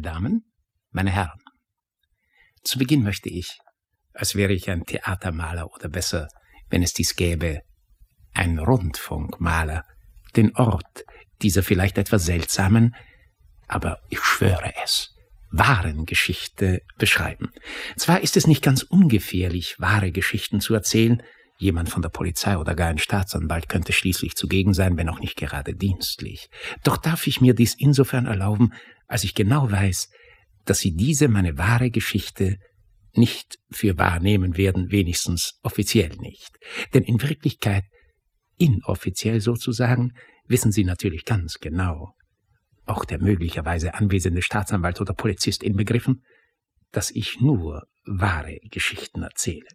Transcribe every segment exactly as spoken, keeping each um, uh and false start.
Damen, meine Herren, zu Beginn möchte ich, als wäre ich ein Theatermaler oder besser, wenn es dies gäbe, ein Rundfunkmaler, den Ort dieser vielleicht etwas seltsamen, aber ich schwöre es, wahren Geschichte beschreiben. Zwar ist es nicht ganz ungefährlich, wahre Geschichten zu erzählen. Jemand von der Polizei oder gar ein Staatsanwalt könnte schließlich zugegen sein, wenn auch nicht gerade dienstlich. Doch darf ich mir dies insofern erlauben, als ich genau weiß, dass Sie diese, meine wahre Geschichte, nicht für wahr nehmen werden, wenigstens offiziell nicht. Denn in Wirklichkeit, inoffiziell sozusagen, wissen Sie natürlich ganz genau, auch der möglicherweise anwesende Staatsanwalt oder Polizist inbegriffen, dass ich nur wahre Geschichten erzähle.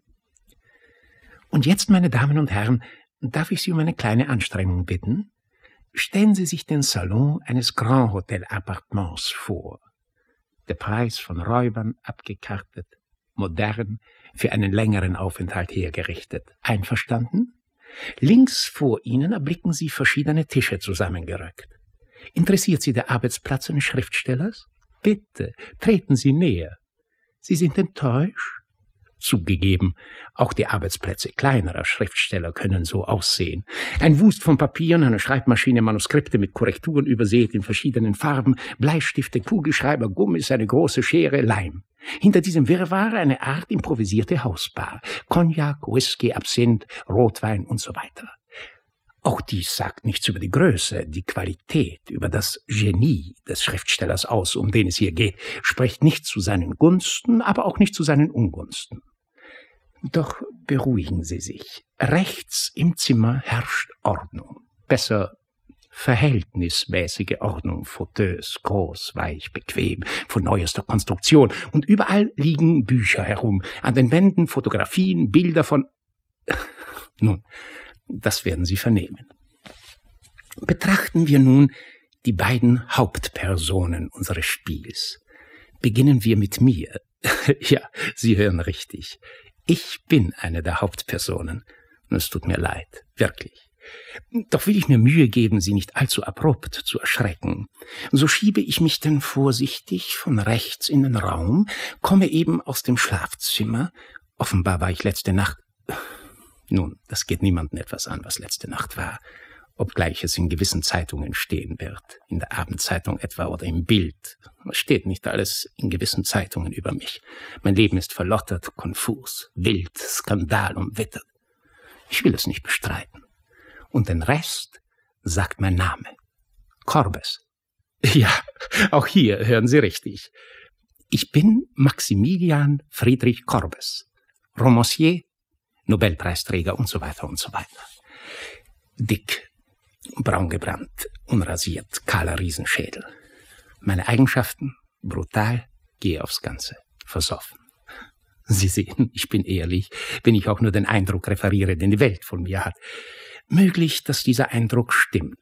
Und jetzt, meine Damen und Herren, darf ich Sie um eine kleine Anstrengung bitten? Stellen Sie sich den Salon eines Grand Hotel Appartements vor. Der Preis von Räubern abgekartet, modern, für einen längeren Aufenthalt hergerichtet. Einverstanden? Links vor Ihnen erblicken Sie verschiedene Tische zusammengerückt. Interessiert Sie der Arbeitsplatz eines Schriftstellers? Bitte, treten Sie näher. Sie sind enttäuscht? Zugegeben, auch die Arbeitsplätze kleinerer Schriftsteller können so aussehen. Ein Wust von Papieren, eine Schreibmaschine, Manuskripte mit Korrekturen übersät in verschiedenen Farben, Bleistifte, Kugelschreiber, Gummis, eine große Schere, Leim. Hinter diesem Wirrwarr eine Art improvisierte Hausbar. Cognac, Whisky, Absinth, Rotwein und so weiter. Auch dies sagt nichts über die Größe, die Qualität, über das Genie des Schriftstellers aus, um den es hier geht, spricht nicht zu seinen Gunsten, aber auch nicht zu seinen Ungunsten. Doch beruhigen Sie sich. Rechts im Zimmer herrscht Ordnung. Besser verhältnismäßige Ordnung. Fauteuils, groß, weich, bequem, von neuester Konstruktion. Und überall liegen Bücher herum. An den Wänden Fotografien, Bilder von... Nun, das werden Sie vernehmen. Betrachten wir nun die beiden Hauptpersonen unseres Spiels. Beginnen wir mit mir. Ja, Sie hören richtig. Ich bin eine der Hauptpersonen. Es tut mir leid, wirklich. Doch will ich mir Mühe geben, Sie nicht allzu abrupt zu erschrecken. So schiebe ich mich denn vorsichtig von rechts in den Raum, komme eben aus dem Schlafzimmer. Offenbar war ich letzte Nacht... Nun, das geht niemandem etwas an, was letzte Nacht war, obgleich es in gewissen Zeitungen stehen wird, in der Abendzeitung etwa oder im Bild. Es steht nicht alles in gewissen Zeitungen über mich. Mein Leben ist verlottert, konfus, wild, skandalumwittert. Ich will es nicht bestreiten. Und den Rest sagt mein Name. Corbes. Ja, auch hier hören Sie richtig. Ich bin Maximilian Friedrich Corbes, Romancier, Nobelpreisträger und so weiter und so weiter. Dick, braun gebrannt, unrasiert, kahler Riesenschädel. Meine Eigenschaften? Brutal, gehe aufs Ganze, versoffen. Sie sehen, ich bin ehrlich, wenn ich auch nur den Eindruck referiere, den die Welt von mir hat. Möglich, dass dieser Eindruck stimmt.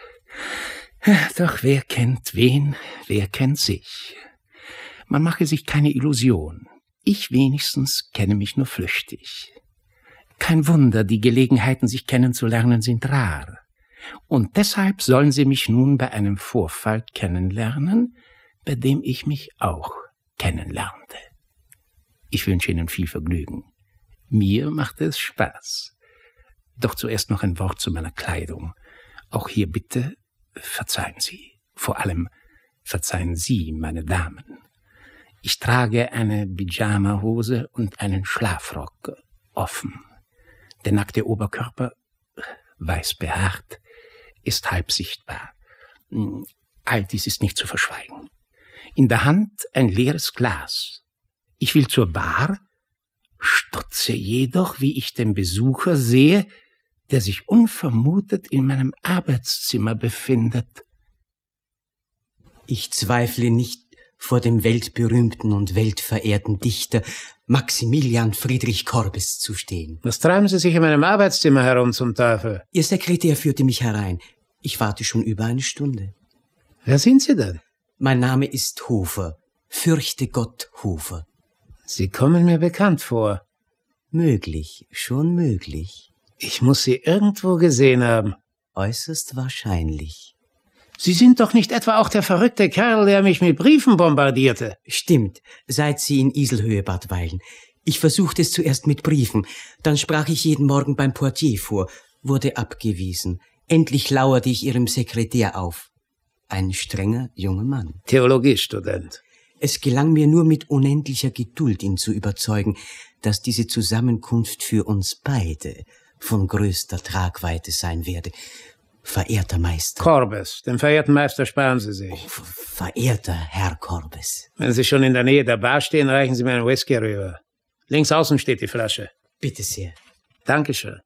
Doch wer kennt wen, wer kennt sich? Man mache sich keine Illusion. Ich wenigstens kenne mich nur flüchtig. Kein Wunder, die Gelegenheiten, sich kennenzulernen, sind rar. Und deshalb sollen Sie mich nun bei einem Vorfall kennenlernen, bei dem ich mich auch kennenlernte. Ich wünsche Ihnen viel Vergnügen. Mir macht es Spaß. Doch zuerst noch ein Wort zu meiner Kleidung. Auch hier bitte verzeihen Sie. Vor allem verzeihen Sie, meine Damen. Ich trage eine Pyjama-Hose und einen Schlafrock, offen. Der nackte Oberkörper, weiß behaart, ist halb sichtbar. All dies ist nicht zu verschweigen. In der Hand ein leeres Glas. Ich will zur Bar, stutze jedoch, wie ich den Besucher sehe, der sich unvermutet in meinem Arbeitszimmer befindet. Ich zweifle nicht, vor dem weltberühmten und weltverehrten Dichter Maximilian Friedrich Corbes zu stehen. Was treiben Sie sich in meinem Arbeitszimmer herum zum Teufel? Ihr Sekretär führte mich herein. Ich warte schon über eine Stunde. Wer sind Sie denn? Mein Name ist Hofer. Fürchte Gott, Hofer. Sie kommen mir bekannt vor. Möglich, schon möglich. Ich muss Sie irgendwo gesehen haben. Äußerst wahrscheinlich. Sie sind doch nicht etwa auch der verrückte Kerl, der mich mit Briefen bombardierte? Stimmt, seit Sie in Iselhöhe-Bad weilen. Ich versuchte es zuerst mit Briefen, dann sprach ich jeden Morgen beim Portier vor, wurde abgewiesen. Endlich lauerte ich Ihrem Sekretär auf. Ein strenger junger Mann. Theologiestudent. Es gelang mir nur mit unendlicher Geduld, ihn zu überzeugen, dass diese Zusammenkunft für uns beide von größter Tragweite sein werde. Verehrter Meister. Korbes, den verehrten Meister sparen Sie sich. Oh, verehrter Herr Korbes. Wenn Sie schon in der Nähe der Bar stehen, reichen Sie mir einen Whisky rüber. Links außen steht die Flasche. Bitte sehr. Dankeschön.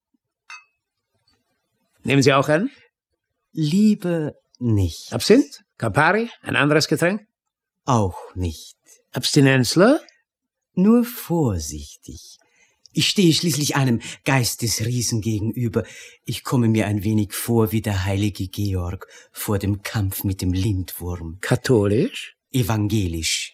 Nehmen Sie auch einen? Lieber nicht. Absinth? Campari? Ein anderes Getränk? Auch nicht. Abstinenzler? Nur vorsichtig. Ich stehe schließlich einem Geistesriesen gegenüber. Ich komme mir ein wenig vor wie der heilige Georg vor dem Kampf mit dem Lindwurm. Katholisch? Evangelisch.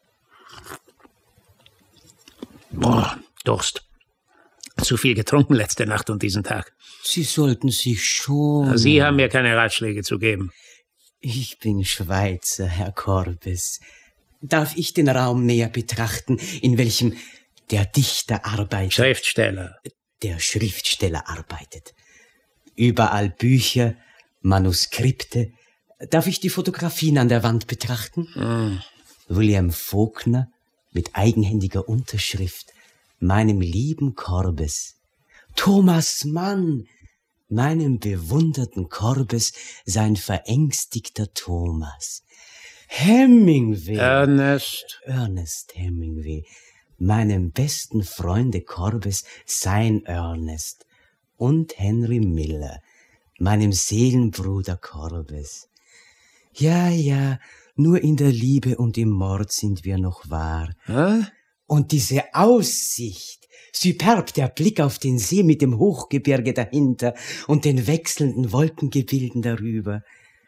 Boah, Durst. Zu viel getrunken letzte Nacht und diesen Tag. Sie sollten sich schon... Sie haben mir keine Ratschläge zu geben. Ich bin Schweizer, Herr Korbes. Darf ich den Raum näher betrachten, in welchem der Dichter arbeitet? Schriftsteller. Der Schriftsteller arbeitet. Überall Bücher, Manuskripte. Darf ich die Fotografien an der Wand betrachten? Mm. William Faulkner mit eigenhändiger Unterschrift. Meinem lieben Korbes. Thomas Mann, meinem bewunderten Korbes, sein verängstigter Thomas. Hemingway. Ernest. Ernest Hemingway. Meinem besten Freunde Korbes, sein Ernest. Und Henry Miller, meinem Seelenbruder Korbes. Ja, ja, nur in der Liebe und im Mord sind wir noch wahr. Hä? Und diese Aussicht, superb der Blick auf den See mit dem Hochgebirge dahinter und den wechselnden Wolkengebilden darüber.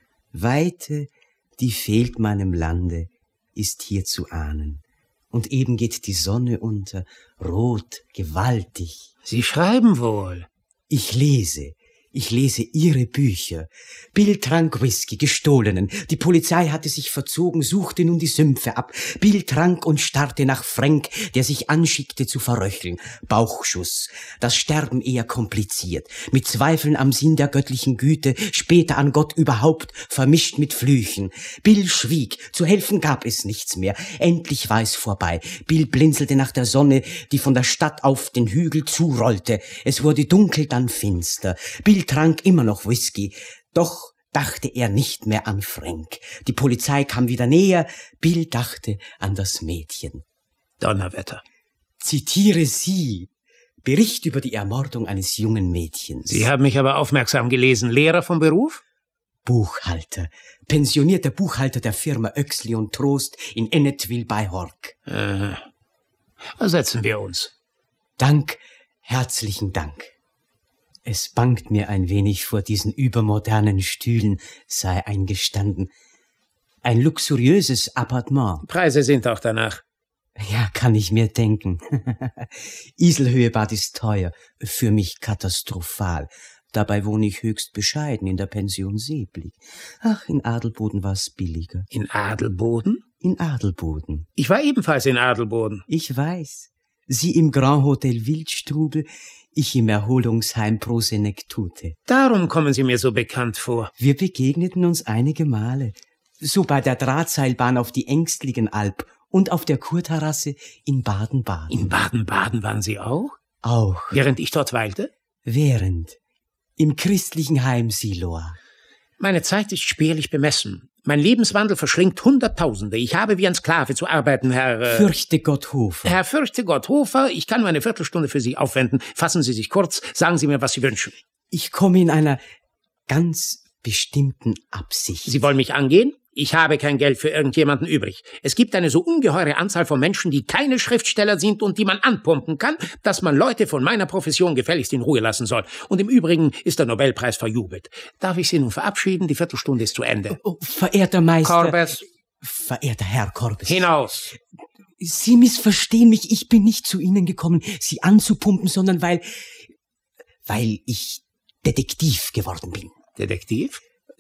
Weite, die fehlt meinem Lande, ist hier zu ahnen. Und eben geht die Sonne unter, rot, gewaltig. Sie schreiben wohl. Ich lese. Ich lese Ihre Bücher. Bill trank Whisky, gestohlenen. Die Polizei hatte sich verzogen, suchte nun die Sümpfe ab. Bill trank und starrte nach Frank, der sich anschickte zu verröcheln. Bauchschuss. Das Sterben eher kompliziert. Mit Zweifeln am Sinn der göttlichen Güte, später an Gott überhaupt, vermischt mit Flüchen. Bill schwieg. Zu helfen gab es nichts mehr. Endlich war es vorbei. Bill blinzelte nach der Sonne, die von der Stadt auf den Hügel zurollte. Es wurde dunkel, dann finster. Bill trank immer noch Whisky, doch dachte er nicht mehr an Frank. Die Polizei kam wieder näher, Bill dachte an das Mädchen. Donnerwetter. Zitiere Sie. Bericht über die Ermordung eines jungen Mädchens. Sie haben mich aber aufmerksam gelesen. Lehrer vom Beruf? Buchhalter. Pensionierter Buchhalter der Firma Oechsli und Trost in Ennetville bei Hork. Aha. Setzen wir uns. Dank, herzlichen Dank. Es bangt mir ein wenig vor diesen übermodernen Stühlen, sei eingestanden. Ein luxuriöses Appartement. Preise sind auch danach. Ja, kann ich mir denken. Iselhöhe-Bad ist teuer, für mich katastrophal. Dabei wohne ich höchst bescheiden in der Pension Seeblick. Ach, in Adelboden war's billiger. In Adelboden? In Adelboden. Ich war ebenfalls in Adelboden. Ich weiß. Sie im Grand Hotel Wildstrubel, ich im Erholungsheim Pro Senectute. Darum kommen Sie mir so bekannt vor. Wir begegneten uns einige Male. So bei der Drahtseilbahn auf die Ängstligenalb und auf der Kurterrasse in Baden-Baden. In Baden-Baden waren Sie auch? Auch. Während ich dort weilte? Während. Im christlichen Heim Siloa. Meine Zeit ist spärlich bemessen. Mein Lebenswandel verschlingt Hunderttausende. Ich habe wie ein Sklave zu arbeiten, Herr... Äh, Fürchte Gott Hofer. Herr Fürchte Gott Hofer, ich kann nur eine Viertelstunde für Sie aufwenden. Fassen Sie sich kurz, sagen Sie mir, was Sie wünschen. Ich komme in einer ganz bestimmten Absicht. Sie wollen mich angehen? Ich habe kein Geld für irgendjemanden übrig. Es gibt eine so ungeheure Anzahl von Menschen, die keine Schriftsteller sind und die man anpumpen kann, dass man Leute von meiner Profession gefälligst in Ruhe lassen soll. Und im Übrigen ist der Nobelpreis verjubelt. Darf ich Sie nun verabschieden? Die Viertelstunde ist zu Ende. Oh, verehrter Meister... Korbes. Verehrter Herr Korbes. Hinaus. Sie missverstehen mich. Ich bin nicht zu Ihnen gekommen, Sie anzupumpen, sondern weil... weil ich Detektiv geworden bin. Detektiv?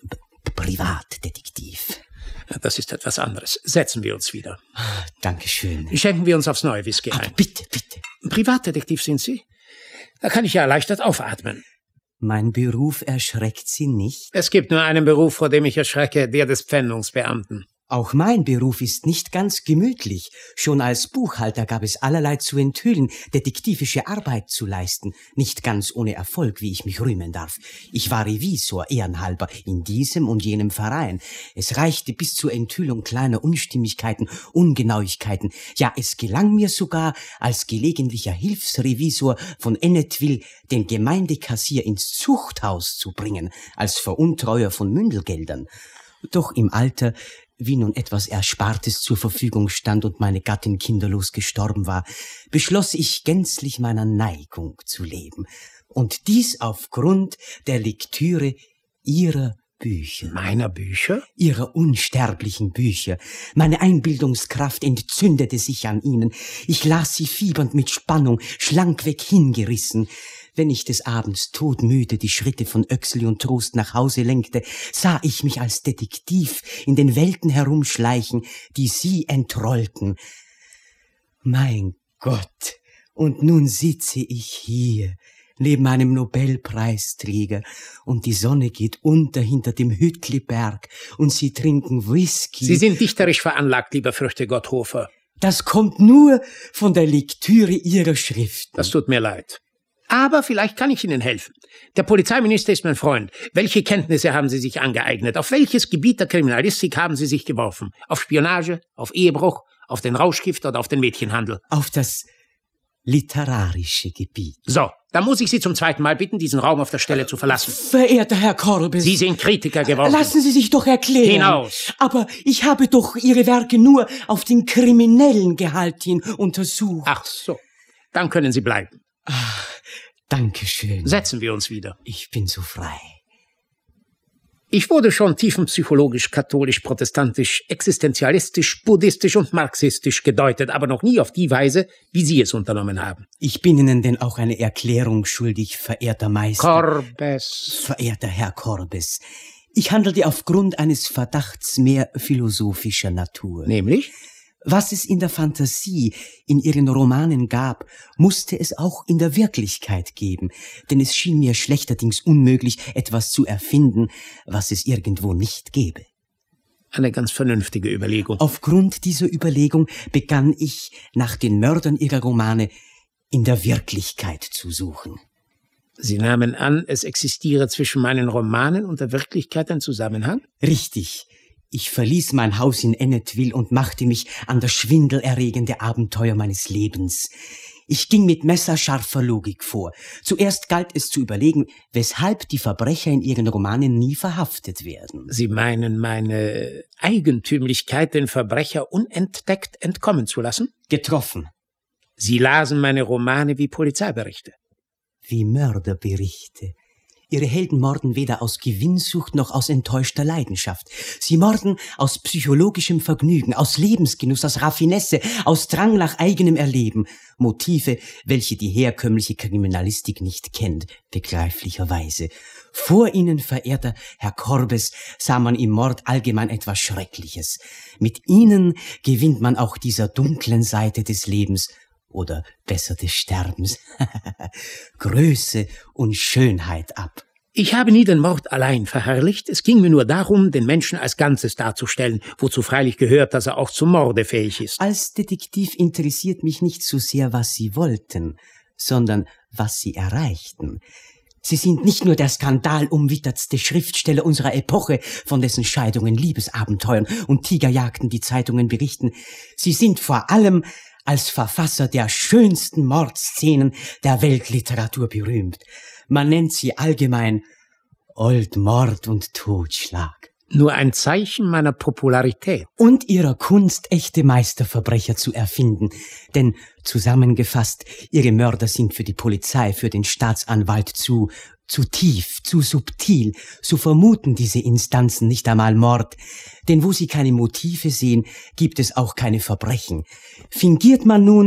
Privatdetektiv. Das ist etwas anderes. Setzen wir uns wieder. Dankeschön. Schenken wir uns aufs neue Whisky Aber ein. bitte, bitte. Privatdetektiv sind Sie? Da kann ich ja erleichtert aufatmen. Mein Beruf erschreckt Sie nicht? Es gibt nur einen Beruf, vor dem ich erschrecke, der des Pfändungsbeamten. Auch mein Beruf ist nicht ganz gemütlich. Schon als Buchhalter gab es allerlei zu enthüllen, detektivische Arbeit zu leisten. Nicht ganz ohne Erfolg, wie ich mich rühmen darf. Ich war Revisor, ehrenhalber, in diesem und jenem Verein. Es reichte bis zur Enthüllung kleiner Unstimmigkeiten, Ungenauigkeiten. Ja, es gelang mir sogar, als gelegentlicher Hilfsrevisor von Ennetville den Gemeindekassier ins Zuchthaus zu bringen, als Veruntreuer von Mündelgeldern. Doch im Alter, wie nun etwas Erspartes zur Verfügung stand und meine Gattin kinderlos gestorben war, beschloss ich gänzlich meiner Neigung zu leben. Und dies aufgrund der Lektüre Ihrer Bücher. Meiner Bücher? Ihrer unsterblichen Bücher. Meine Einbildungskraft entzündete sich an ihnen. Ich las sie fiebernd mit Spannung, schlankweg hingerissen. Wenn ich des Abends todmüde die Schritte von Oechsli und Trost nach Hause lenkte, sah ich mich als Detektiv in den Welten herumschleichen, die sie entrollten. Mein Gott, und nun sitze ich hier, neben einem Nobelpreisträger, und die Sonne geht unter hinter dem Hütliberg, und sie trinken Whisky. Sie sind dichterisch veranlagt, lieber Fürchte-Gotthofer. Das kommt nur von der Lektüre Ihrer Schriften. Das tut mir leid. Aber vielleicht kann ich Ihnen helfen. Der Polizeiminister ist mein Freund. Welche Kenntnisse haben Sie sich angeeignet? Auf welches Gebiet der Kriminalistik haben Sie sich geworfen? Auf Spionage, auf Ehebruch, auf den Rauschgift oder auf den Mädchenhandel? Auf das literarische Gebiet. So, dann muss ich Sie zum zweiten Mal bitten, diesen Raum auf der Stelle zu verlassen. Verehrter Herr Korbes. Sie sind Kritiker geworden. Lassen Sie sich doch erklären. Hinaus. Aber ich habe doch Ihre Werke nur auf den kriminellen Gehalt hin untersucht. Ach so, dann können Sie bleiben. Ach, Dankeschön. Setzen wir uns wieder. Ich bin so frei. Ich wurde schon tiefenpsychologisch, katholisch, protestantisch, existenzialistisch, buddhistisch und marxistisch gedeutet, aber noch nie auf die Weise, wie Sie es unternommen haben. Ich bin Ihnen denn auch eine Erklärung schuldig, verehrter Meister. Korbes. Verehrter Herr Korbes. Ich handelte aufgrund eines Verdachts mehr philosophischer Natur. Nämlich? Was es in der Fantasie, in Ihren Romanen gab, musste es auch in der Wirklichkeit geben, denn es schien mir schlechterdings unmöglich, etwas zu erfinden, was es irgendwo nicht gäbe. Eine ganz vernünftige Überlegung. Aufgrund dieser Überlegung begann ich, nach den Mördern Ihrer Romane in der Wirklichkeit zu suchen. Sie nahmen an, es existiere zwischen meinen Romanen und der Wirklichkeit ein Zusammenhang? Richtig. Ich verließ mein Haus in Ennetville und machte mich an das schwindelerregende Abenteuer meines Lebens. Ich ging mit messerscharfer Logik vor. Zuerst galt es zu überlegen, weshalb die Verbrecher in ihren Romanen nie verhaftet werden. Sie meinen meine Eigentümlichkeit, den Verbrecher unentdeckt entkommen zu lassen? Getroffen. Sie lasen meine Romane wie Polizeiberichte. Wie Mörderberichte. Ihre Helden morden weder aus Gewinnsucht noch aus enttäuschter Leidenschaft. Sie morden aus psychologischem Vergnügen, aus Lebensgenuss, aus Raffinesse, aus Drang nach eigenem Erleben. Motive, welche die herkömmliche Kriminalistik nicht kennt, begreiflicherweise. Vor Ihnen, verehrter Herr Korbes, sah man im Mord allgemein etwas Schreckliches. Mit Ihnen gewinnt man auch dieser dunklen Seite des Lebens, oder besser des Sterbens, Größe und Schönheit ab. Ich habe nie den Mord allein verherrlicht. Es ging mir nur darum, den Menschen als Ganzes darzustellen, wozu freilich gehört, dass er auch zum Morde fähig ist. Als Detektiv interessiert mich nicht so sehr, was Sie wollten, sondern was Sie erreichten. Sie sind nicht nur der skandalumwittertste Schriftsteller unserer Epoche, von dessen Scheidungen, Liebesabenteuern und Tigerjagden die Zeitungen berichten. Sie sind vor allem als Verfasser der schönsten Mordszenen der Weltliteratur berühmt. Man nennt sie allgemein Old Mord und Totschlag. Nur ein Zeichen meiner Popularität. Und ihrer Kunst, echte Meisterverbrecher zu erfinden. Denn, zusammengefasst, ihre Mörder sind für die Polizei, für den Staatsanwalt zu, zu tief, zu subtil. So vermuten diese Instanzen nicht einmal Mord. Denn wo sie keine Motive sehen, gibt es auch keine Verbrechen. Fingiert man nun,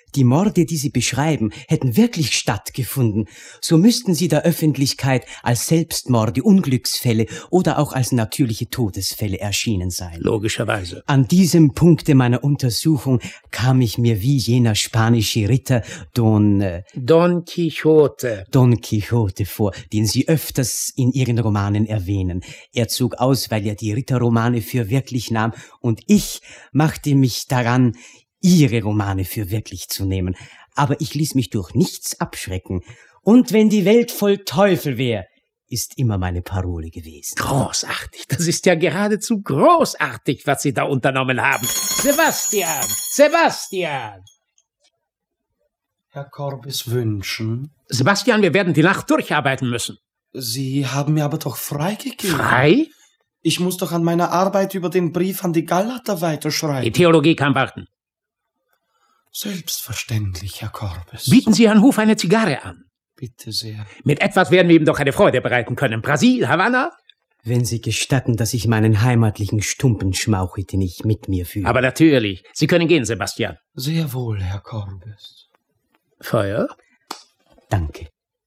Die Morde, die Sie beschreiben, hätten wirklich stattgefunden. So müssten sie der Öffentlichkeit als Selbstmorde, Unglücksfälle oder auch als natürliche Todesfälle erschienen sein. Logischerweise. An diesem Punkte meiner Untersuchung kam ich mir wie jener spanische Ritter Don... Äh, Don Quixote. Don Quixote vor, den Sie öfters in Ihren Romanen erwähnen. Er zog aus, weil er die Ritterromane für wirklich nahm, und ich machte mich daran, Ihre Romane für wirklich zu nehmen. Aber ich ließ mich durch nichts abschrecken. Und wenn die Welt voll Teufel wäre, ist immer meine Parole gewesen. Großartig, das ist ja geradezu großartig, was Sie da unternommen haben. Sebastian, Sebastian! Herr Korbes wünschen? Sebastian, wir werden die Nacht durcharbeiten müssen. Sie haben mir aber doch freigegeben. Frei? Ich muss doch an meiner Arbeit über den Brief an die Galater weiterschreiben. Die Theologie kann warten. Selbstverständlich, Herr Korbes. Bieten Sie Herrn Hof eine Zigarre an. Bitte sehr. Mit etwas werden wir ihm doch eine Freude bereiten können. Brasil, Havanna? Wenn Sie gestatten, dass ich meinen heimatlichen Stumpenschmauch nicht mit mir führe. Aber natürlich. Sie können gehen, Sebastian. Sehr wohl, Herr Korbes. Feuer? Danke.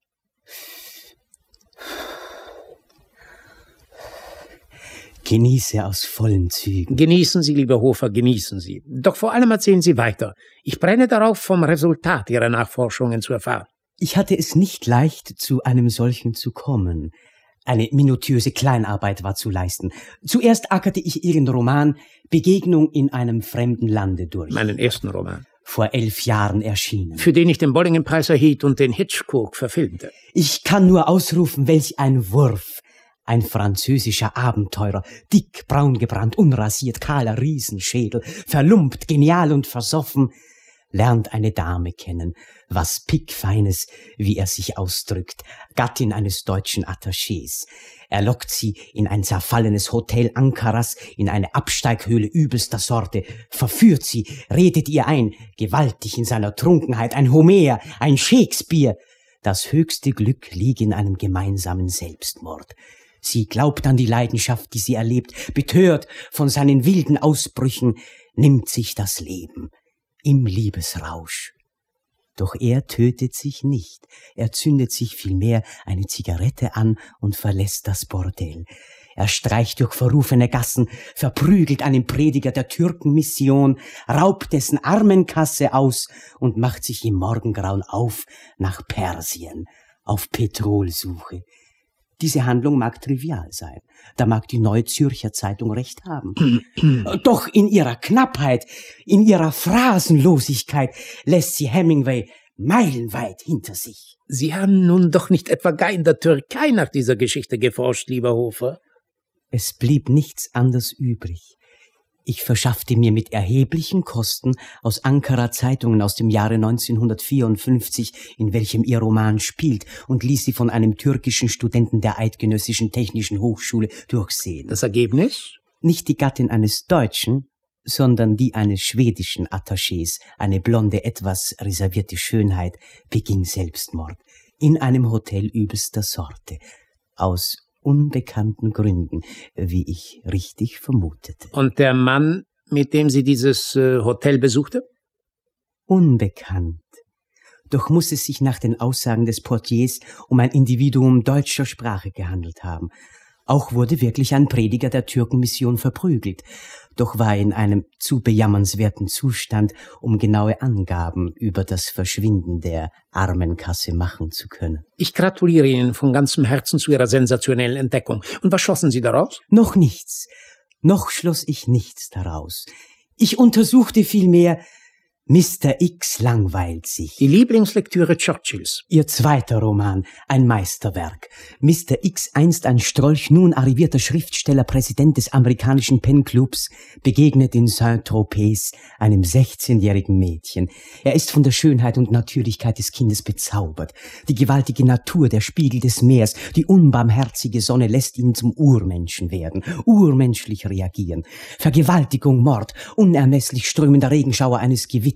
Genieße aus vollen Zügen. Genießen Sie, lieber Hofer, genießen Sie. Doch vor allem erzählen Sie weiter. Ich brenne darauf, vom Resultat Ihrer Nachforschungen zu erfahren. Ich hatte es nicht leicht, zu einem solchen zu kommen. Eine minutiöse Kleinarbeit war zu leisten. Zuerst ackerte ich Ihren Roman »Begegnung in einem fremden Lande« durch. Meinen ersten Roman. Vor elf Jahren erschienen. Für den ich den Bollinger-Preis erhielt und den Hitchcock verfilmte. Ich kann nur ausrufen, welch ein Wurf. Ein französischer Abenteurer, dick, braun gebrannt, unrasiert, kahler Riesenschädel, verlumpt, genial und versoffen, lernt eine Dame kennen, was pickfeines, wie er sich ausdrückt, Gattin eines deutschen Attachés. Er lockt sie in ein zerfallenes Hotel Ankaras, in eine Absteighöhle übelster Sorte, verführt sie, redet ihr ein, gewaltig in seiner Trunkenheit, ein Homer, ein Shakespeare. Das höchste Glück liege in einem gemeinsamen Selbstmord. Sie glaubt an die Leidenschaft, die sie erlebt, betört von seinen wilden Ausbrüchen, nimmt sich das Leben im Liebesrausch. Doch er tötet sich nicht, er zündet sich vielmehr eine Zigarette an und verlässt das Bordell. Er streicht durch verrufene Gassen, verprügelt einen Prediger der Türkenmission, raubt dessen Armenkasse aus und macht sich im Morgengrauen auf nach Persien, auf Petrolsuche. Diese Handlung mag trivial sein, da mag die Neue Zürcher Zeitung recht haben. Doch in ihrer Knappheit, in ihrer Phrasenlosigkeit lässt sie Hemingway meilenweit hinter sich. Sie haben nun doch nicht etwa gar in der Türkei nach dieser Geschichte geforscht, lieber Hofer? Es blieb nichts anderes übrig. Ich verschaffte mir mit erheblichen Kosten aus Ankara Zeitungen aus dem Jahre neunzehnhundertvierundfünfzig, in welchem ihr Roman spielt, und ließ sie von einem türkischen Studenten der Eidgenössischen Technischen Hochschule durchsehen. Das Ergebnis? Nicht die Gattin eines Deutschen, sondern die eines schwedischen Attachés, eine blonde, etwas reservierte Schönheit, beging Selbstmord in einem Hotel übelster Sorte, aus unbekannten Gründen, wie ich richtig vermutete. Und der Mann, mit dem sie dieses äh, Hotel besuchte? Unbekannt. Doch muss es sich nach den Aussagen des Portiers um ein Individuum deutscher Sprache gehandelt haben. Auch wurde wirklich ein Prediger der Türkenmission verprügelt, doch war er in einem zu bejammernswerten Zustand, um genaue Angaben über das Verschwinden der Armenkasse machen zu können. Ich gratuliere Ihnen von ganzem Herzen zu Ihrer sensationellen Entdeckung. Und was schlossen Sie daraus? Noch nichts. Noch schloss ich nichts daraus. Ich untersuchte vielmehr, Mister X langweilt sich. Die Lieblingslektüre Churchills. Ihr zweiter Roman, ein Meisterwerk. Mister X, einst ein Strolch, nun arrivierter Schriftsteller, Präsident des amerikanischen Pen-Clubs, begegnet in Saint-Tropez einem sechzehnjährigen Mädchen. Er ist von der Schönheit und Natürlichkeit des Kindes bezaubert. Die gewaltige Natur, der Spiegel des Meers, die unbarmherzige Sonne lässt ihn zum Urmenschen werden, urmenschlich reagieren. Vergewaltigung, Mord, unermesslich strömender Regenschauer eines Gewitters,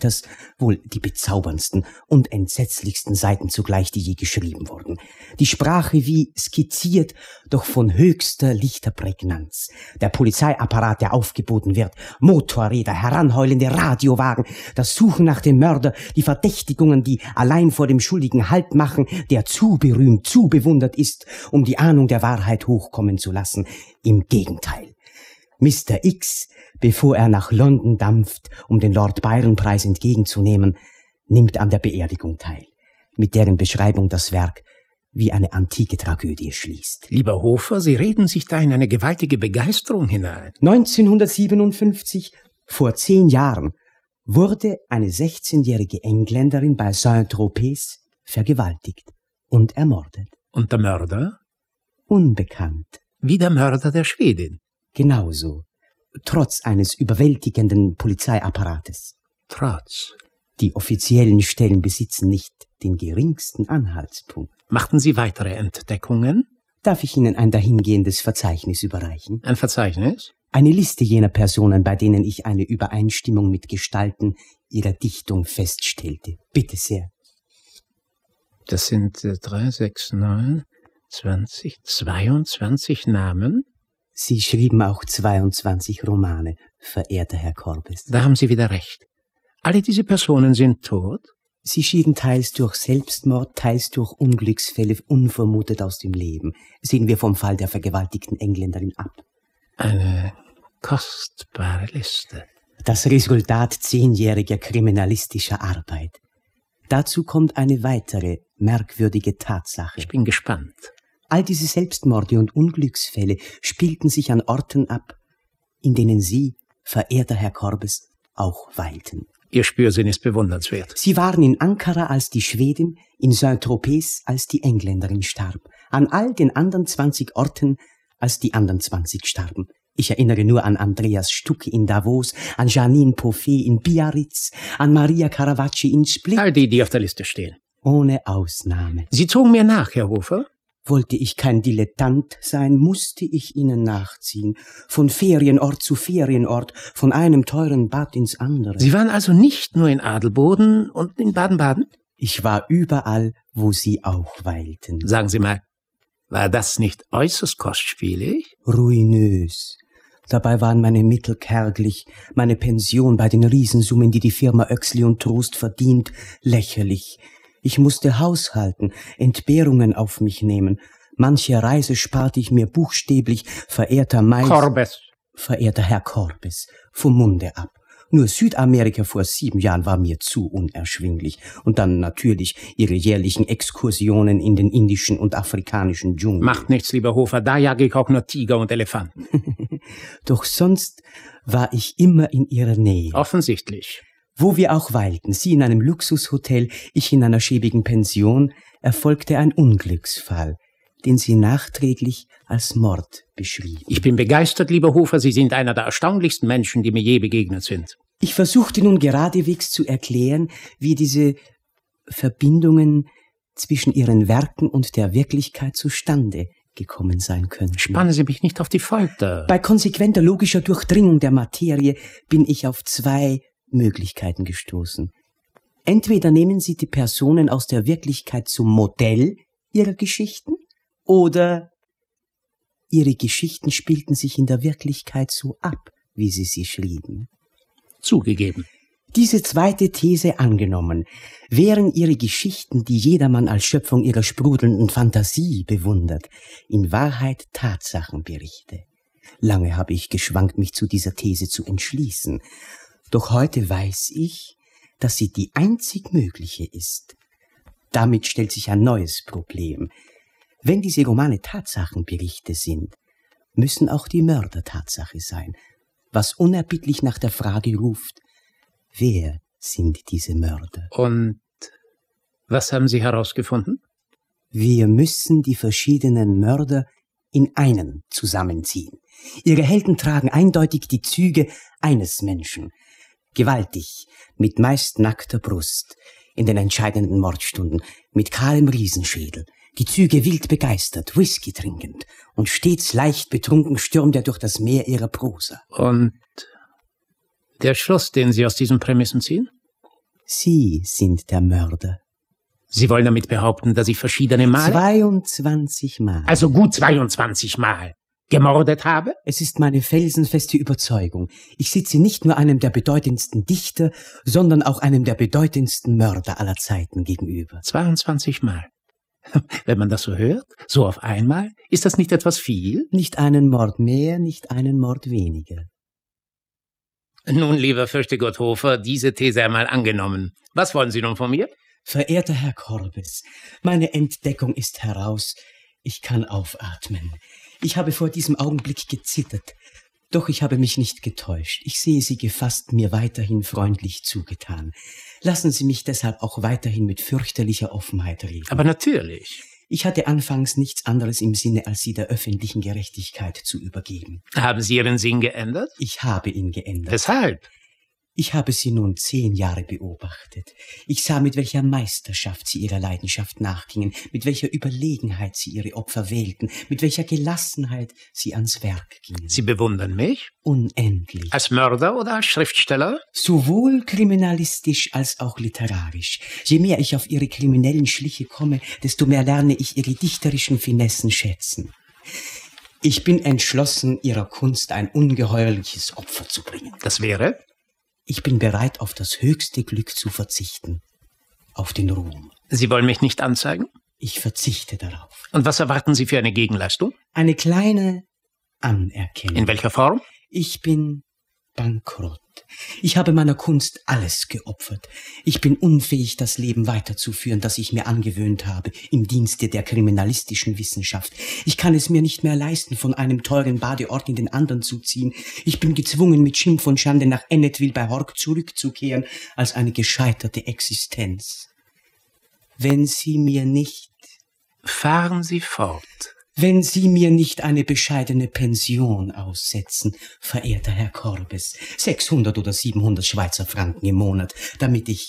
Täters wohl die bezauberndsten und entsetzlichsten Seiten zugleich, die je geschrieben wurden. Die Sprache wie skizziert, doch von höchster Lichterprägnanz. Der Polizeiapparat, der aufgeboten wird, Motorräder, heranheulende Radiowagen, das Suchen nach dem Mörder, die Verdächtigungen, die allein vor dem Schuldigen Halt machen, der zu berühmt, zu bewundert ist, um die Ahnung der Wahrheit hochkommen zu lassen. Im Gegenteil. Mister X, bevor er nach London dampft, um den Lord Byron-Preis entgegenzunehmen, nimmt an der Beerdigung teil, mit deren Beschreibung das Werk wie eine antike Tragödie schließt. Lieber Hofer, Sie reden sich da in eine gewaltige Begeisterung hinein. neunzehnhundertsiebenundfünfzig, vor zehn Jahren, wurde eine sechzehnjährige Engländerin bei Saint-Tropez vergewaltigt und ermordet. Und der Mörder? Unbekannt. Wie der Mörder der Schwedin. Genauso, trotz eines überwältigenden Polizeiapparates. Trotz. Die offiziellen Stellen besitzen nicht den geringsten Anhaltspunkt. Machten Sie weitere Entdeckungen? Darf ich Ihnen ein dahingehendes Verzeichnis überreichen? Ein Verzeichnis? Eine Liste jener Personen, bei denen ich eine Übereinstimmung mit Gestalten ihrer Dichtung feststellte. Bitte sehr. Das sind äh, drei, sechs, neun, zwanzig, zweiundzwanzig Namen? Sie schrieben auch zweiundzwanzig Romane, verehrter Herr Korbes. Da haben Sie wieder recht. Alle diese Personen sind tot? Sie schieden teils durch Selbstmord, teils durch Unglücksfälle unvermutet aus dem Leben. Sehen wir vom Fall der vergewaltigten Engländerin ab. Eine kostbare Liste. Das Resultat zehnjähriger kriminalistischer Arbeit. Dazu kommt eine weitere merkwürdige Tatsache. Ich bin gespannt. All diese Selbstmorde und Unglücksfälle spielten sich an Orten ab, in denen Sie, verehrter Herr Korbes, auch weilten. Ihr Spürsinn ist bewundernswert. Sie waren in Ankara, als die Schwedin, in Saint-Tropez, als die Engländerin starb, an all den anderen zwanzig Orten, als die anderen zwanzig starben. Ich erinnere nur an Andreas Stuck in Davos, an Janine Poffet in Biarritz, an Maria Caravacci in Split. All die, die auf der Liste stehen. Ohne Ausnahme. Sie zogen mir nach, Herr Hofer. Wollte ich kein Dilettant sein, musste ich ihnen nachziehen. Von Ferienort zu Ferienort, von einem teuren Bad ins andere. Sie waren also nicht nur in Adelboden und in Baden-Baden? Ich war überall, wo Sie auch weilten. Sagen Sie mal, war das nicht äußerst kostspielig? Ruinös. Dabei waren meine Mittel kärglich, meine Pension bei den Riesensummen, die die Firma Oechsli und Trost verdient, lächerlich. Ich musste haushalten, Entbehrungen auf mich nehmen. Manche Reise sparte ich mir buchstäblich, verehrter Mais... Korbes. Verehrter Herr Korbes, vom Munde ab. Nur Südamerika vor sieben Jahren war mir zu unerschwinglich. Und dann natürlich Ihre jährlichen Exkursionen in den indischen und afrikanischen Dschungel. Macht nichts, lieber Hofer, da jage ich auch nur Tiger und Elefanten. Doch sonst war ich immer in Ihrer Nähe. Offensichtlich. Wo wir auch weilten, Sie in einem Luxushotel, ich in einer schäbigen Pension, erfolgte ein Unglücksfall, den Sie nachträglich als Mord beschrieben. Ich bin begeistert, lieber Hofer, Sie sind einer der erstaunlichsten Menschen, die mir je begegnet sind. Ich versuchte nun geradewegs zu erklären, wie diese Verbindungen zwischen Ihren Werken und der Wirklichkeit zustande gekommen sein können. Spannen Sie mich nicht auf die Folter. Bei konsequenter logischer Durchdringung der Materie bin ich auf zwei Möglichkeiten gestoßen. Entweder nehmen Sie die Personen aus der Wirklichkeit zum Modell Ihrer Geschichten, oder Ihre Geschichten spielten sich in der Wirklichkeit so ab, wie Sie sie schrieben. Zugegeben. Diese zweite These angenommen, wären Ihre Geschichten, die jedermann als Schöpfung Ihrer sprudelnden Fantasie bewundert, in Wahrheit Tatsachenberichte. Lange habe ich geschwankt, mich zu dieser These zu entschließen. Doch heute weiß ich, dass sie die einzig mögliche ist. Damit stellt sich ein neues Problem. Wenn diese Romane Tatsachenberichte sind, müssen auch die Mörder Tatsache sein, was unerbittlich nach der Frage ruft, wer sind diese Mörder? Und was haben Sie herausgefunden? Wir müssen die verschiedenen Mörder in einen zusammenziehen. Ihre Helden tragen eindeutig die Züge eines Menschen. Gewaltig, mit meist nackter Brust, in den entscheidenden Mordstunden, mit kahlem Riesenschädel, die Züge wild begeistert, Whisky trinkend, und stets leicht betrunken stürmt er durch das Meer ihrer Prosa. Und der Schluss, den Sie aus diesen Prämissen ziehen? Sie sind der Mörder. Sie wollen damit behaupten, dass ich verschiedene Male... zweiundzwanzig Mal. Also gut zweiundzwanzig Mal gemordet habe? Es ist meine felsenfeste Überzeugung. Ich sitze nicht nur einem der bedeutendsten Dichter, sondern auch einem der bedeutendsten Mörder aller Zeiten gegenüber. zweiundzwanzig Mal. Wenn man das so hört, so auf einmal, ist das nicht etwas viel? Nicht einen Mord mehr, nicht einen Mord weniger. Nun, lieber Fürste Gotthofer, diese These einmal angenommen. Was wollen Sie nun von mir? Verehrter Herr Korbes, meine Entdeckung ist heraus. Ich kann aufatmen. Ich habe vor diesem Augenblick gezittert. Doch ich habe mich nicht getäuscht. Ich sehe Sie gefasst mir weiterhin freundlich zugetan. Lassen Sie mich deshalb auch weiterhin mit fürchterlicher Offenheit reden. Aber natürlich. Ich hatte anfangs nichts anderes im Sinne, als Sie der öffentlichen Gerechtigkeit zu übergeben. Haben Sie Ihren Sinn geändert? Ich habe ihn geändert. Weshalb? Ich habe Sie nun zehn Jahre beobachtet. Ich sah, mit welcher Meisterschaft Sie Ihrer Leidenschaft nachgingen, mit welcher Überlegenheit Sie Ihre Opfer wählten, mit welcher Gelassenheit Sie ans Werk gingen. Sie bewundern mich? Unendlich. Als Mörder oder als Schriftsteller? Sowohl kriminalistisch als auch literarisch. Je mehr ich auf Ihre kriminellen Schliche komme, desto mehr lerne ich Ihre dichterischen Finessen schätzen. Ich bin entschlossen, Ihrer Kunst ein ungeheuerliches Opfer zu bringen. Das wäre? Ich bin bereit, auf das höchste Glück zu verzichten. Auf den Ruhm. Sie wollen mich nicht anzeigen? Ich verzichte darauf. Und was erwarten Sie für eine Gegenleistung? Eine kleine Anerkennung. In welcher Form? Ich bin bankrott. Ich habe meiner Kunst alles geopfert. Ich bin unfähig, das Leben weiterzuführen, das ich mir angewöhnt habe, im Dienste der kriminalistischen Wissenschaft. Ich kann es mir nicht mehr leisten, von einem teuren Badeort in den anderen zu ziehen. Ich bin gezwungen, mit Schimpf und Schande nach Ennetville bei Hork zurückzukehren, als eine gescheiterte Existenz. Wenn Sie mir nicht... Fahren Sie fort. Wenn Sie mir nicht eine bescheidene Pension aussetzen, verehrter Herr Korbes, sechshundert oder siebenhundert Schweizer Franken im Monat, damit ich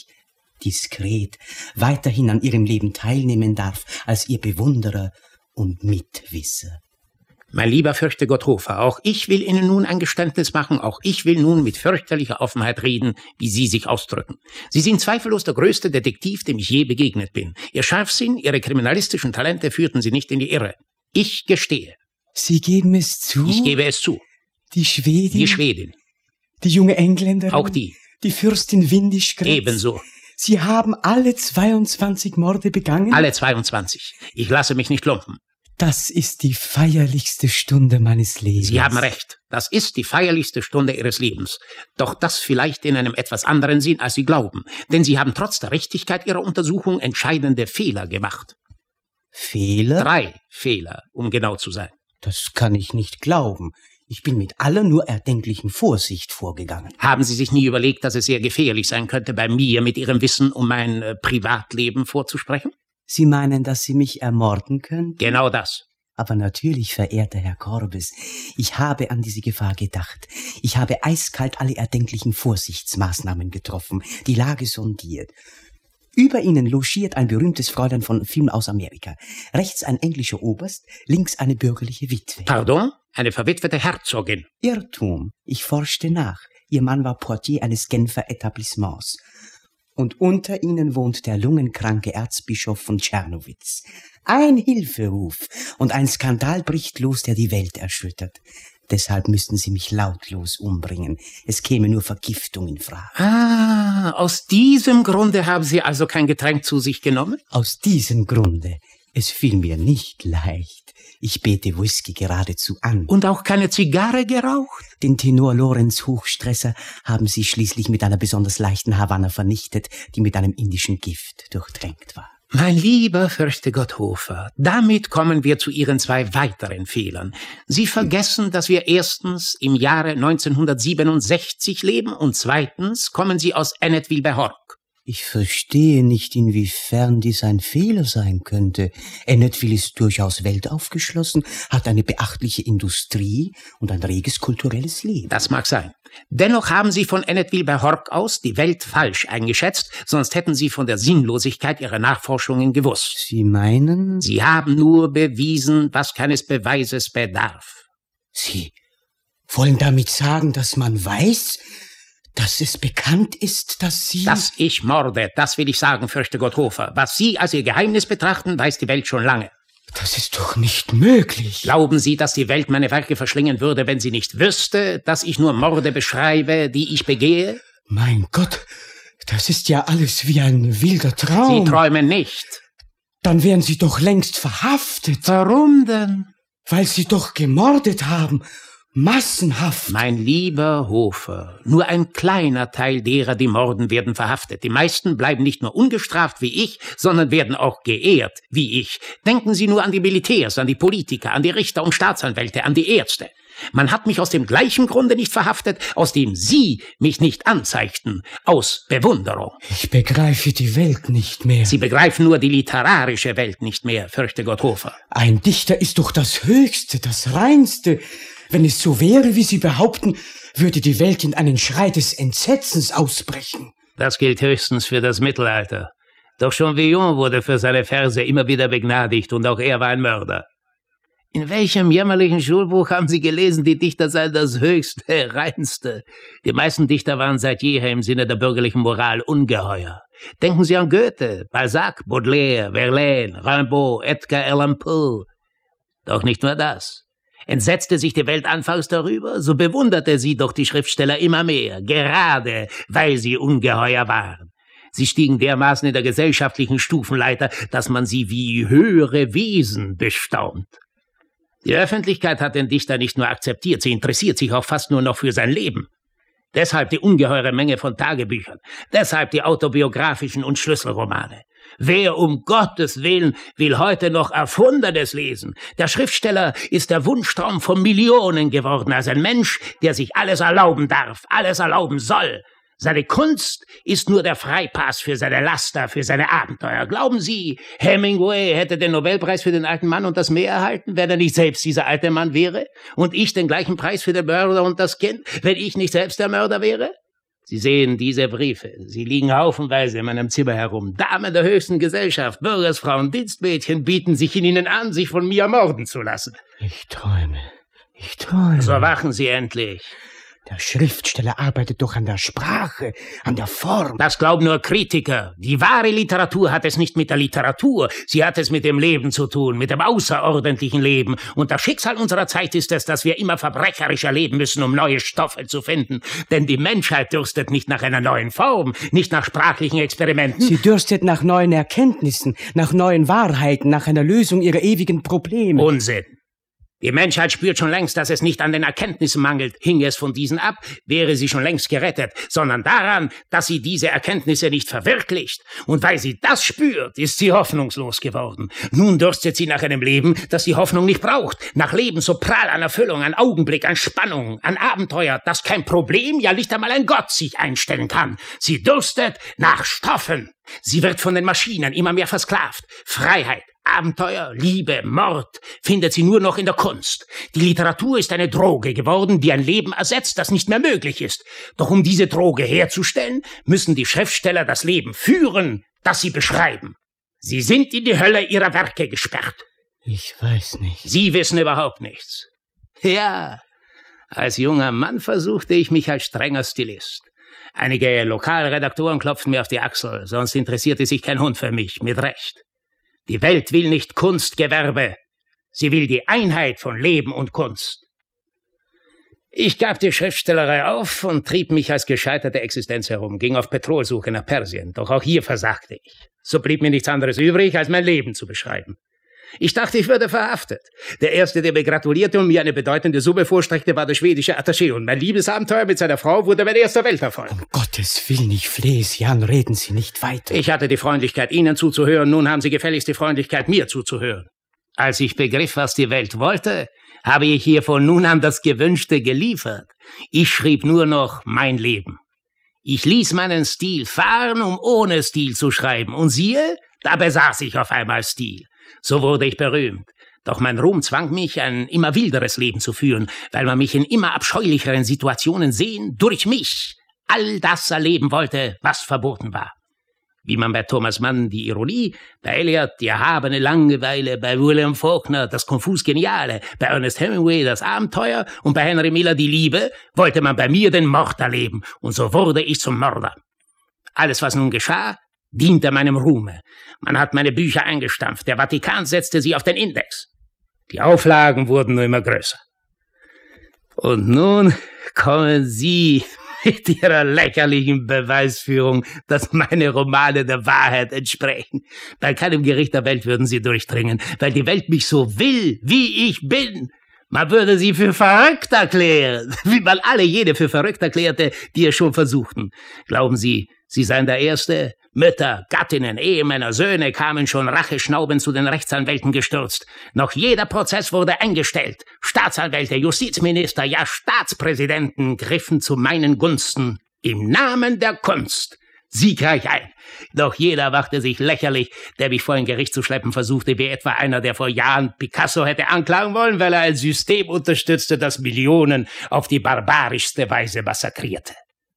diskret weiterhin an Ihrem Leben teilnehmen darf, als Ihr Bewunderer und Mitwisser. Mein lieber Fürste Gotthofer, auch ich will Ihnen nun ein Geständnis machen, auch ich will nun mit fürchterlicher Offenheit reden, wie Sie sich ausdrücken. Sie sind zweifellos der größte Detektiv, dem ich je begegnet bin. Ihr Scharfsinn, Ihre kriminalistischen Talente führten Sie nicht in die Irre. Ich gestehe. Sie geben es zu? Ich gebe es zu. Die Schwedin? Die Schwedin. Die junge Engländerin? Auch die. Die Fürstin Windischgrätz? Ebenso. Sie haben alle zweiundzwanzig Morde begangen? Alle zweiundzwanzig. Ich lasse mich nicht lumpen. Das ist die feierlichste Stunde meines Lebens. Sie haben recht. Das ist die feierlichste Stunde Ihres Lebens. Doch das vielleicht in einem etwas anderen Sinn, als Sie glauben. Denn Sie haben trotz der Richtigkeit Ihrer Untersuchung entscheidende Fehler gemacht. Fehler? Drei Fehler, um genau zu sein. Das kann ich nicht glauben. Ich bin mit aller nur erdenklichen Vorsicht vorgegangen. Haben Sie sich nie überlegt, dass es sehr gefährlich sein könnte, bei mir mit Ihrem Wissen um mein äh, Privatleben vorzusprechen? Sie meinen, dass Sie mich ermorden können? Genau das. Aber natürlich, verehrter Herr Korbes, ich habe an diese Gefahr gedacht. Ich habe eiskalt alle erdenklichen Vorsichtsmaßnahmen getroffen, die Lage sondiert. Über ihnen logiert ein berühmtes Fräulein von Film aus Amerika. Rechts ein englischer Oberst, links eine bürgerliche Witwe. Pardon? Eine verwitwete Herzogin. Irrtum. Ich forschte nach. Ihr Mann war Portier eines Genfer Etablissements. Und unter ihnen wohnt der lungenkranke Erzbischof von Czernowitz. Ein Hilferuf und ein Skandal bricht los, der die Welt erschüttert. Deshalb müssten Sie mich lautlos umbringen. Es käme nur Vergiftung in Frage. Ah, aus diesem Grunde haben Sie also kein Getränk zu sich genommen? Aus diesem Grunde. Es fiel mir nicht leicht. Ich bete Whisky geradezu an. Und auch keine Zigarre geraucht? Den Tenor Lorenz Hochstresser haben Sie schließlich mit einer besonders leichten Havanna vernichtet, die mit einem indischen Gift durchtränkt war. Mein lieber Fürste Gotthofer, damit kommen wir zu Ihren zwei weiteren Fehlern. Sie vergessen, dass wir erstens im Jahre neunzehnhundertsiebenundsechzig leben und zweitens kommen Sie aus Ennetville bei Hork. Ich verstehe nicht, inwiefern dies ein Fehler sein könnte. Ennetville ist durchaus weltaufgeschlossen, hat eine beachtliche Industrie und ein reges kulturelles Leben. Das mag sein. Dennoch haben Sie von Ennetville bei Hork aus die Welt falsch eingeschätzt, sonst hätten Sie von der Sinnlosigkeit Ihrer Nachforschungen gewusst. Sie meinen? Sie haben nur bewiesen, was keines Beweises bedarf. Sie wollen damit sagen, dass man weiß, Dass es bekannt ist, dass Sie... Dass ich morde, das will ich sagen, Fürste Gotthofer. Was Sie als Ihr Geheimnis betrachten, weiß die Welt schon lange. Das ist doch nicht möglich. Glauben Sie, dass die Welt meine Werke verschlingen würde, wenn sie nicht wüsste, dass ich nur Morde beschreibe, die ich begehe? Mein Gott, das ist ja alles wie ein wilder Traum. Sie träumen nicht. Dann wären Sie doch längst verhaftet. Warum denn? Weil Sie doch gemordet haben. Massenhaft. Mein lieber Hofer, nur ein kleiner Teil derer, die morden, werden verhaftet. Die meisten bleiben nicht nur ungestraft wie ich, sondern werden auch geehrt wie ich. Denken Sie nur an die Militärs, an die Politiker, an die Richter und Staatsanwälte, an die Ärzte. Man hat mich aus dem gleichen Grunde nicht verhaftet, aus dem Sie mich nicht anzeigten, aus Bewunderung. Ich begreife die Welt nicht mehr. Sie begreifen nur die literarische Welt nicht mehr, Fürste Gotthofer. Ein Dichter ist doch das Höchste, das Reinste. Wenn es so wäre, wie Sie behaupten, würde die Welt in einen Schrei des Entsetzens ausbrechen. Das gilt höchstens für das Mittelalter. Doch schon Villon wurde für seine Verse immer wieder begnadigt und auch er war ein Mörder. In welchem jämmerlichen Schulbuch haben Sie gelesen, die Dichter seien das Höchste, Reinste? Die meisten Dichter waren seit jeher im Sinne der bürgerlichen Moral ungeheuer. Denken Sie an Goethe, Balzac, Baudelaire, Verlaine, Rimbaud, Edgar Allan Poe. Doch nicht nur das. Entsetzte sich die Welt anfangs darüber, so bewunderte sie doch die Schriftsteller immer mehr, gerade weil sie ungeheuer waren. Sie stiegen dermaßen in der gesellschaftlichen Stufenleiter, dass man sie wie höhere Wesen bestaunt. Die Öffentlichkeit hat den Dichter nicht nur akzeptiert, sie interessiert sich auch fast nur noch für sein Leben. Deshalb die ungeheure Menge von Tagebüchern, deshalb die autobiografischen und Schlüsselromane. Wer um Gottes Willen will heute noch Erfundenes lesen? Der Schriftsteller ist der Wunschtraum von Millionen geworden, als ein Mensch, der sich alles erlauben darf, alles erlauben soll. Seine Kunst ist nur der Freipass für seine Laster, für seine Abenteuer. Glauben Sie, Hemingway hätte den Nobelpreis für den alten Mann und das Meer erhalten, wenn er nicht selbst dieser alte Mann wäre? Und ich den gleichen Preis für den Mörder und das Kind, wenn ich nicht selbst der Mörder wäre? Sie sehen diese Briefe. Sie liegen haufenweise in meinem Zimmer herum. Damen der höchsten Gesellschaft, Bürgersfrauen, Dienstmädchen bieten sich in ihnen an, sich von mir ermorden zu lassen. Ich träume. Ich träume. So erwachen Sie endlich. Der Schriftsteller arbeitet doch an der Sprache, an der Form. Das glauben nur Kritiker. Die wahre Literatur hat es nicht mit der Literatur. Sie hat es mit dem Leben zu tun, mit dem außerordentlichen Leben. Und das Schicksal unserer Zeit ist es, dass wir immer verbrecherischer leben müssen, um neue Stoffe zu finden. Denn die Menschheit dürstet nicht nach einer neuen Form, nicht nach sprachlichen Experimenten. Sie dürstet nach neuen Erkenntnissen, nach neuen Wahrheiten, nach einer Lösung ihrer ewigen Probleme. Unsinn. Die Menschheit spürt schon längst, dass es nicht an den Erkenntnissen mangelt. Hinge es von diesen ab, wäre sie schon längst gerettet, sondern daran, dass sie diese Erkenntnisse nicht verwirklicht. Und weil sie das spürt, ist sie hoffnungslos geworden. Nun dürstet sie nach einem Leben, das die Hoffnung nicht braucht. Nach Leben so prall an Erfüllung, an Augenblick, an Spannung, an Abenteuer, dass kein Problem, ja nicht einmal ein Gott sich einstellen kann. Sie dürstet nach Stoffen. Sie wird von den Maschinen immer mehr versklavt. Freiheit, Abenteuer, Liebe, Mord findet sie nur noch in der Kunst. Die Literatur ist eine Droge geworden, die ein Leben ersetzt, das nicht mehr möglich ist. Doch um diese Droge herzustellen, müssen die Schriftsteller das Leben führen, das sie beschreiben. Sie sind in die Hölle ihrer Werke gesperrt. Ich weiß nicht. Sie wissen überhaupt nichts. Ja, als junger Mann versuchte ich mich als strenger Stilist. Einige Lokalredaktoren klopften mir auf die Achsel, sonst interessierte sich kein Hund für mich, mit Recht. Die Welt will nicht Kunstgewerbe, sie will die Einheit von Leben und Kunst. Ich gab die Schriftstellerei auf und trieb mich als gescheiterte Existenz herum, ging auf Petrolsuche nach Persien, doch auch hier versagte ich. So blieb mir nichts anderes übrig, als mein Leben zu beschreiben. Ich dachte, ich würde verhaftet. Der Erste, der mir gratulierte und mir eine bedeutende Summe vorstreckte, war der schwedische Attaché. Und mein Liebesabenteuer mit seiner Frau wurde mein erster Welterfolg. Um Gottes Willen, ich flehe Sie an, reden Sie nicht weiter. Ich hatte die Freundlichkeit, Ihnen zuzuhören. Nun haben Sie gefälligst die Freundlichkeit, mir zuzuhören. Als ich begriff, was die Welt wollte, habe ich hier von nun an das Gewünschte geliefert. Ich schrieb nur noch mein Leben. Ich ließ meinen Stil fahren, um ohne Stil zu schreiben. Und siehe, da besaß ich auf einmal Stil. So wurde ich berühmt. Doch mein Ruhm zwang mich, ein immer wilderes Leben zu führen, weil man mich in immer abscheulicheren Situationen sehen, durch mich all das erleben wollte, was verboten war. Wie man bei Thomas Mann die Ironie, bei Eliot die erhabene Langeweile, bei William Faulkner das konfus Geniale, bei Ernest Hemingway das Abenteuer und bei Henry Miller die Liebe, wollte man bei mir den Mord erleben. Und so wurde ich zum Mörder. Alles, was nun geschah, diente meinem Ruhme. Man hat meine Bücher eingestampft, der Vatikan setzte sie auf den Index. Die Auflagen wurden nur immer größer. Und nun kommen Sie mit Ihrer lächerlichen Beweisführung, dass meine Romane der Wahrheit entsprechen. Bei keinem Gericht der Welt würden Sie durchdringen, weil die Welt mich so will, wie ich bin. Man würde sie für verrückt erklären, wie man alle jene für verrückt erklärte, die es schon versuchten. Glauben Sie, Sie seien der Erste? Mütter, Gattinnen, Ehemänner, Söhne kamen schon racheschnaubend zu den Rechtsanwälten gestürzt. Noch jeder Prozess wurde eingestellt. Staatsanwälte, Justizminister, ja Staatspräsidenten griffen zu meinen Gunsten. Im Namen der Kunst. Siegreich ein. Doch jeder machte sich lächerlich, der mich vor ein Gericht zu schleppen versuchte, wie etwa einer, der vor Jahren Picasso hätte anklagen wollen, weil er ein System unterstützte, das Millionen auf die barbarischste Weise massakrierte.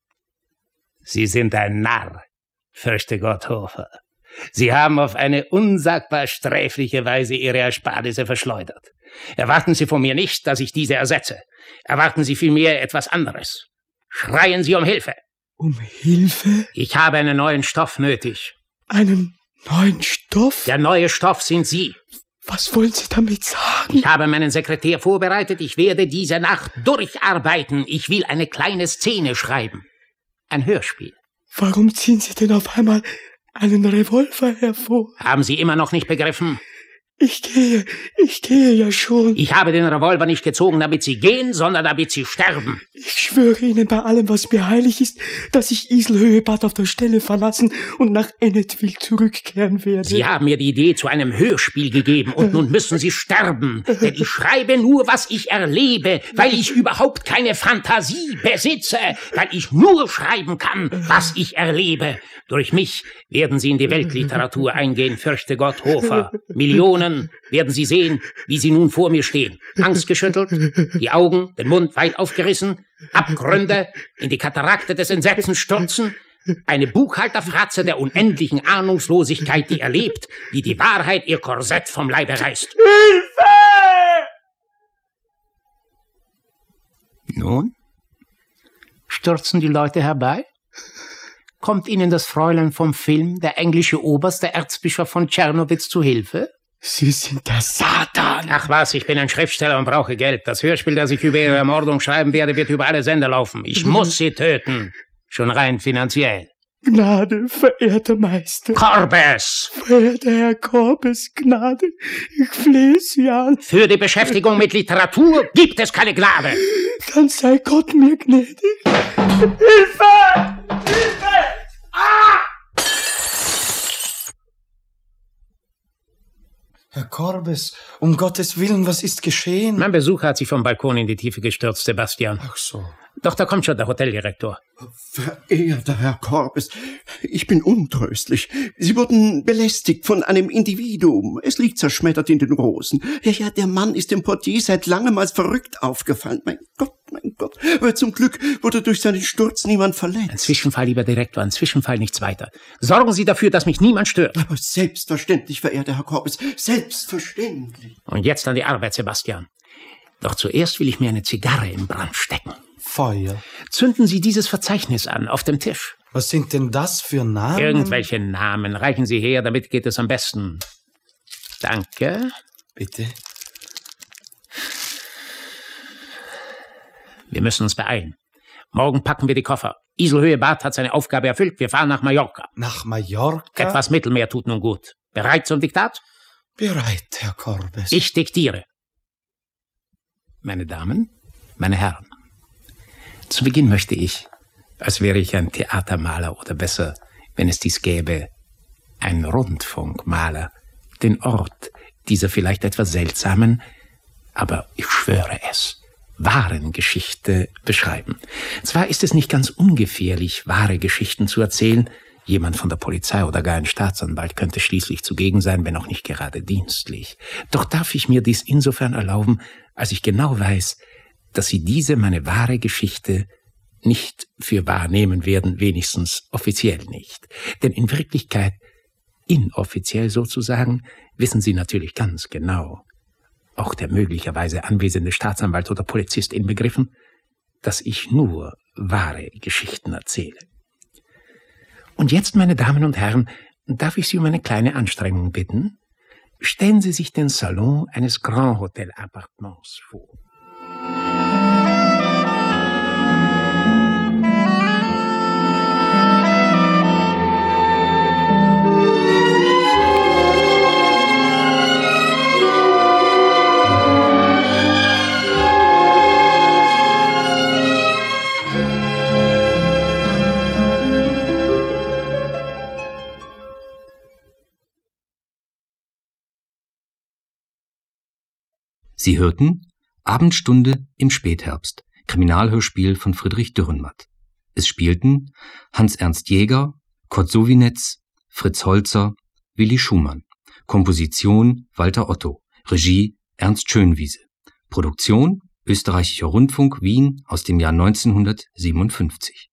Sie sind ein Narr, fürchte Gott, Hofer. Sie haben auf eine unsagbar sträfliche Weise Ihre Ersparnisse verschleudert. Erwarten Sie von mir nicht, dass ich diese ersetze. Erwarten Sie vielmehr etwas anderes. Schreien Sie um Hilfe. Um Hilfe? Ich habe einen neuen Stoff nötig. Einen neuen Stoff? Der neue Stoff sind Sie. Was wollen Sie damit sagen? Ich habe meinen Sekretär vorbereitet. Ich werde diese Nacht durcharbeiten. Ich will eine kleine Szene schreiben. Ein Hörspiel. Warum ziehen Sie denn auf einmal einen Revolver hervor? Haben Sie immer noch nicht begriffen? Ich gehe, ich gehe ja schon. Ich habe den Revolver nicht gezogen, damit Sie gehen, sondern damit Sie sterben. Ich schwöre Ihnen bei allem, was mir heilig ist, dass ich Iselhöhe-Bad auf der Stelle verlassen und nach Ennetville zurückkehren werde. Sie haben mir die Idee zu einem Hörspiel gegeben und nun müssen Sie sterben. Denn ich schreibe nur, was ich erlebe, weil ich überhaupt keine Fantasie besitze, weil ich nur schreiben kann, was ich erlebe. Durch mich werden Sie in die Weltliteratur eingehen, fürchte Gott, Hofer. Millionen werden Sie sehen, wie Sie nun vor mir stehen. Angstgeschüttelt, die Augen, den Mund weit aufgerissen, Abgründe in die Katarakte des Entsetzens stürzen, eine Buchhalterfratze der unendlichen Ahnungslosigkeit, die erlebt, wie die Wahrheit ihr Korsett vom Leibe reißt. Hilfe! Nun? Stürzen die Leute herbei? Kommt Ihnen das Fräulein vom Film, der englische Oberst, der Erzbischof von Tschernowitz, zu Hilfe? Sie sind der Satan. Ach was, ich bin ein Schriftsteller und brauche Geld. Das Hörspiel, das ich über Ihre Ermordung schreiben werde, wird über alle Sender laufen. Ich muss Sie töten. Schon rein finanziell. Gnade, verehrter Meister. Korbes! Verehrter Herr Korbes, Gnade, ich flehe Sie an. Für die Beschäftigung mit Literatur gibt es keine Gnade. Dann sei Gott mir gnädig. Hilfe! Hilfe! Ah! Herr Korbes, um Gottes Willen, was ist geschehen? Mein Besucher hat sich vom Balkon in die Tiefe gestürzt, Sebastian. Ach so. Doch da kommt schon der Hoteldirektor. Verehrter Herr Korbes, ich bin untröstlich. Sie wurden belästigt von einem Individuum. Es liegt zerschmettert in den Rosen. Ja, ja, der Mann ist dem Portier seit langem als verrückt aufgefallen. Mein Gott, mein Gott. Aber zum Glück wurde durch seinen Sturz niemand verletzt. Ein Zwischenfall, lieber Direktor, ein Zwischenfall, nichts weiter. Sorgen Sie dafür, dass mich niemand stört. Aber selbstverständlich, verehrter Herr Korbes, selbstverständlich. Und jetzt an die Arbeit, Sebastian. Doch zuerst will ich mir eine Zigarre in Brand stecken. Feuer. Zünden Sie dieses Verzeichnis an, auf dem Tisch. Was sind denn das für Namen? Irgendwelche Namen. Reichen Sie her, damit geht es am besten. Danke. Bitte. Wir müssen uns beeilen. Morgen packen wir die Koffer. Iselhöhe-Bad hat seine Aufgabe erfüllt. Wir fahren nach Mallorca. Nach Mallorca? Etwas Mittelmeer tut nun gut. Bereit zum Diktat? Bereit, Herr Korbes. Ich diktiere. Meine Damen, meine Herren. Zu Beginn möchte ich, als wäre ich ein Theatermaler oder besser, wenn es dies gäbe, ein Rundfunkmaler, den Ort dieser vielleicht etwas seltsamen, aber ich schwöre es, wahren Geschichte beschreiben. Zwar ist es nicht ganz ungefährlich, wahre Geschichten zu erzählen. Jemand von der Polizei oder gar ein Staatsanwalt könnte schließlich zugegen sein, wenn auch nicht gerade dienstlich. Doch darf ich mir dies insofern erlauben, als ich genau weiß, dass Sie diese, meine wahre Geschichte, nicht für wahr nehmen werden, wenigstens offiziell nicht. Denn in Wirklichkeit, inoffiziell sozusagen, wissen Sie natürlich ganz genau, auch der möglicherweise anwesende Staatsanwalt oder Polizist inbegriffen, dass ich nur wahre Geschichten erzähle. Und jetzt, meine Damen und Herren, darf ich Sie um eine kleine Anstrengung bitten? Stellen Sie sich den Salon eines Grand Hotel Appartements vor. Sie hörten Abendstunde im Spätherbst, Kriminalhörspiel von Friedrich Dürrenmatt. Es spielten Hans-Ernst Jäger, Kurt Sowinetz, Fritz Holzer, Willi Schumann. Komposition Walter Otto. Regie Ernst Schönwiese. Produktion Österreichischer Rundfunk Wien aus dem Jahr neunzehnhundertsiebenundfünfzig.